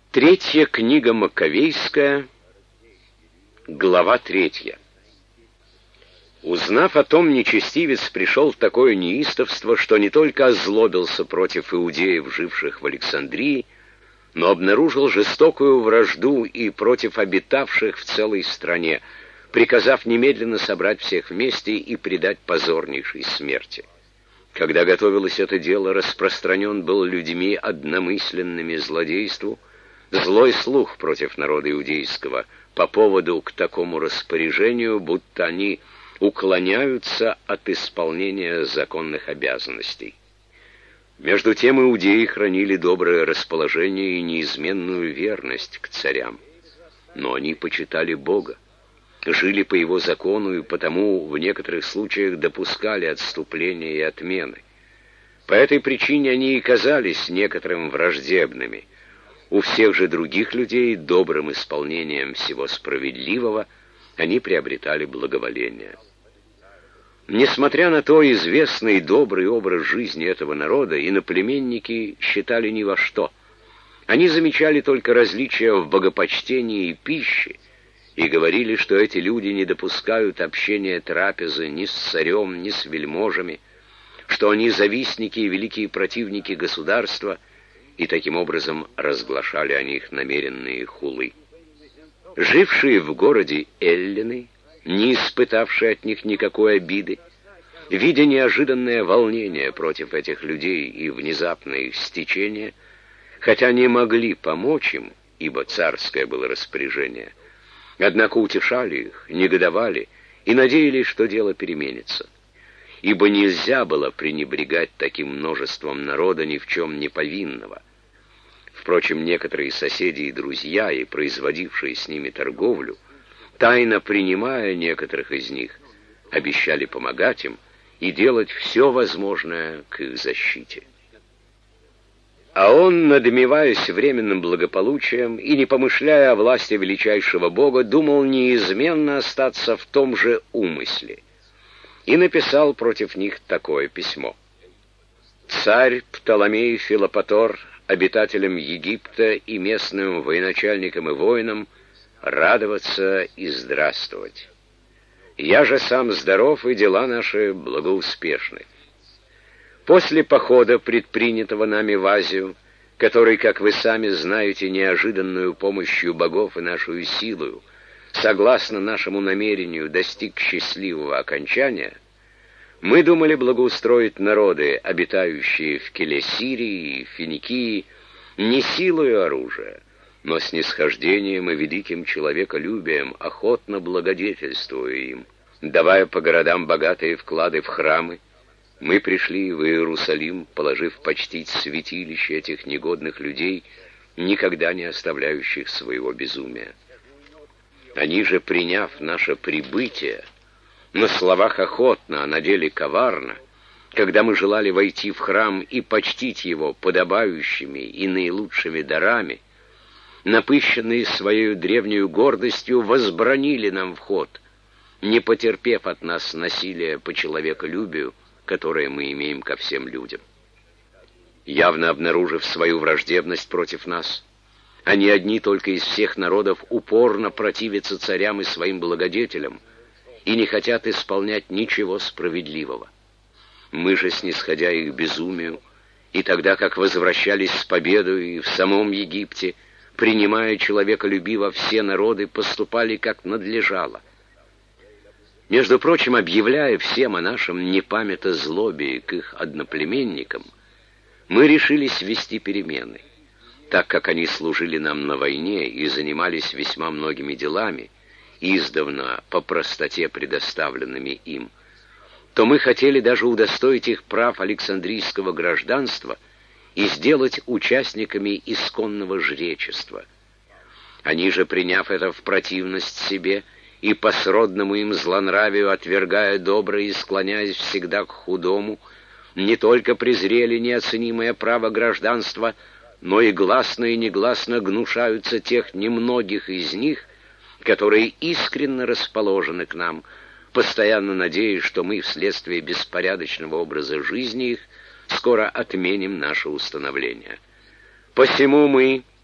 Третья книга Маковейская, глава 3. Узнав о том, нечестивец пришел в такое неистовство, что не только озлобился против иудеев, живших в Александрии, но обнаружил жестокую вражду и против обитавших в целой стране, приказав немедленно собрать всех вместе и предать позорнейшей смерти. Когда готовилось это дело, распространен был людьми одномысленными злодейству злой слух против народа иудейского по поводу к такому распоряжению, будто они уклоняются от исполнения законных обязанностей. Между тем иудеи хранили доброе расположение и неизменную верность к царям. Но они почитали Бога, жили по его закону и потому в некоторых случаях допускали отступления и отмены. По этой причине они и казались некоторым враждебными. У всех же других людей добрым исполнением всего справедливого они приобретали благоволение. Несмотря на то, известный и добрый образ жизни этого народа иноплеменники считали ни во что. Они замечали только различия в богопочтении и пище и говорили, что эти люди не допускают общения трапезы ни с царем, ни с вельможами, что они завистники и великие противники государства, и таким образом разглашали о них намеренные хулы. Жившие в городе эллины, не испытавшие от них никакой обиды, видя неожиданное волнение против этих людей и внезапное их стечение, хотя не могли помочь им, ибо царское было распоряжение, однако утешали их, негодовали и надеялись, что дело переменится. Ибо нельзя было пренебрегать таким множеством народа ни в чем не повинного. Впрочем, некоторые соседи и друзья, и производившие с ними торговлю, тайно принимая некоторых из них, обещали помогать им и делать все возможное к их защите. А он, надмеваясь временным благополучием и не помышляя о власти величайшего Бога, думал неизменно остаться в том же умысле и написал против них такое письмо. «Царь Птоломей Филопатор, обитателям Египта и местным военачальникам и воинам, радоваться и здравствовать. Я же сам здоров, и дела наши благоуспешны. После похода, предпринятого нами в Азию, который, как вы сами знаете, неожиданную помощью богов и нашу силою, согласно нашему намерению, достиг счастливого окончания, мы думали благоустроить народы, обитающие в Келесирии и Финикии, не силою оружия, но снисхождением и великим человеколюбием, охотно благодетельствуя им. Давая по городам богатые вклады в храмы, мы пришли в Иерусалим, положив почтить святилище этих негодных людей, никогда не оставляющих своего безумия. Они же, приняв наше прибытие, на словах охотно, а на деле коварно, когда мы желали войти в храм и почтить его подобающими и наилучшими дарами, напыщенные своей древнею гордостью, возбранили нам вход, не потерпев от нас насилия по человеколюбию, которое мы имеем ко всем людям. Явно обнаружив свою враждебность против нас, они одни только из всех народов упорно противятся царям и своим благодетелям и не хотят исполнять ничего справедливого. Мы же, снисходя их безумию, и тогда как возвращались с победой и в самом Египте, принимая человеколюбиво все народы, поступали как надлежало. Между прочим, объявляя всем о нашем непамятозлобии к их одноплеменникам, мы решились ввести перемены, так как они служили нам на войне и занимались весьма многими делами, издавна по простоте предоставленными им, то мы хотели даже удостоить их прав Александрийского гражданства и сделать участниками исконного жречества. Они же, приняв это в противность себе и по сродному им злонравию отвергая доброе и склоняясь всегда к худому, не только презрели неоценимое право гражданства, но и гласно и негласно гнушаются тех немногих из них, которые искренне расположены к нам, постоянно надеясь, что мы вследствие беспорядочного образа жизни их скоро отменим наше установление. Посему мы,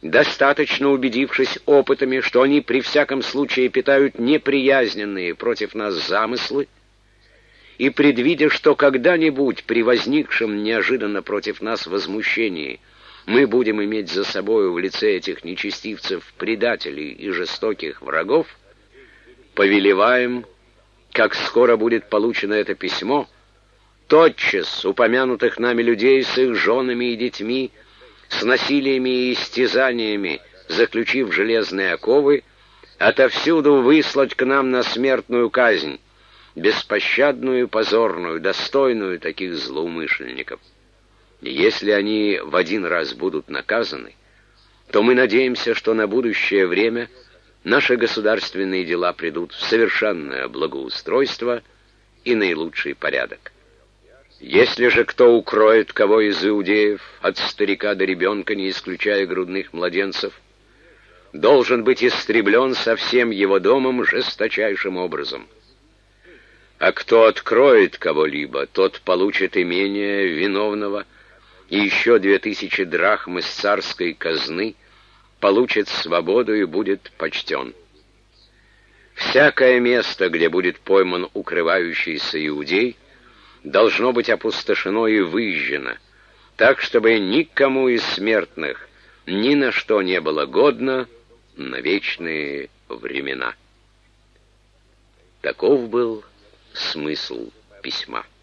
достаточно убедившись опытами, что они при всяком случае питают неприязненные против нас замыслы, и предвидя, что когда-нибудь при возникшем неожиданно против нас возмущении мы будем иметь за собою в лице этих нечестивцев предателей и жестоких врагов, повелеваем, как скоро будет получено это письмо, тотчас упомянутых нами людей с их женами и детьми, с насилиями и истязаниями, заключив железные оковы, отовсюду выслать к нам на смертную казнь, беспощадную, позорную, достойную таких злоумышленников. И если они в один раз будут наказаны, то мы надеемся, что на будущее время наши государственные дела придут в совершенное благоустройство и наилучший порядок. Если же кто укроет кого из иудеев, от старика до ребенка, не исключая грудных младенцев, должен быть истреблен со всем его домом жесточайшим образом. А кто откроет кого-либо, тот получит имение виновного и еще 2000 драхм из царской казны, получит свободу и будет почтен. Всякое место, где будет пойман укрывающийся иудей, должно быть опустошено и выжжено, так, чтобы никому из смертных ни на что не было годно на вечные времена. Таков был смысл письма.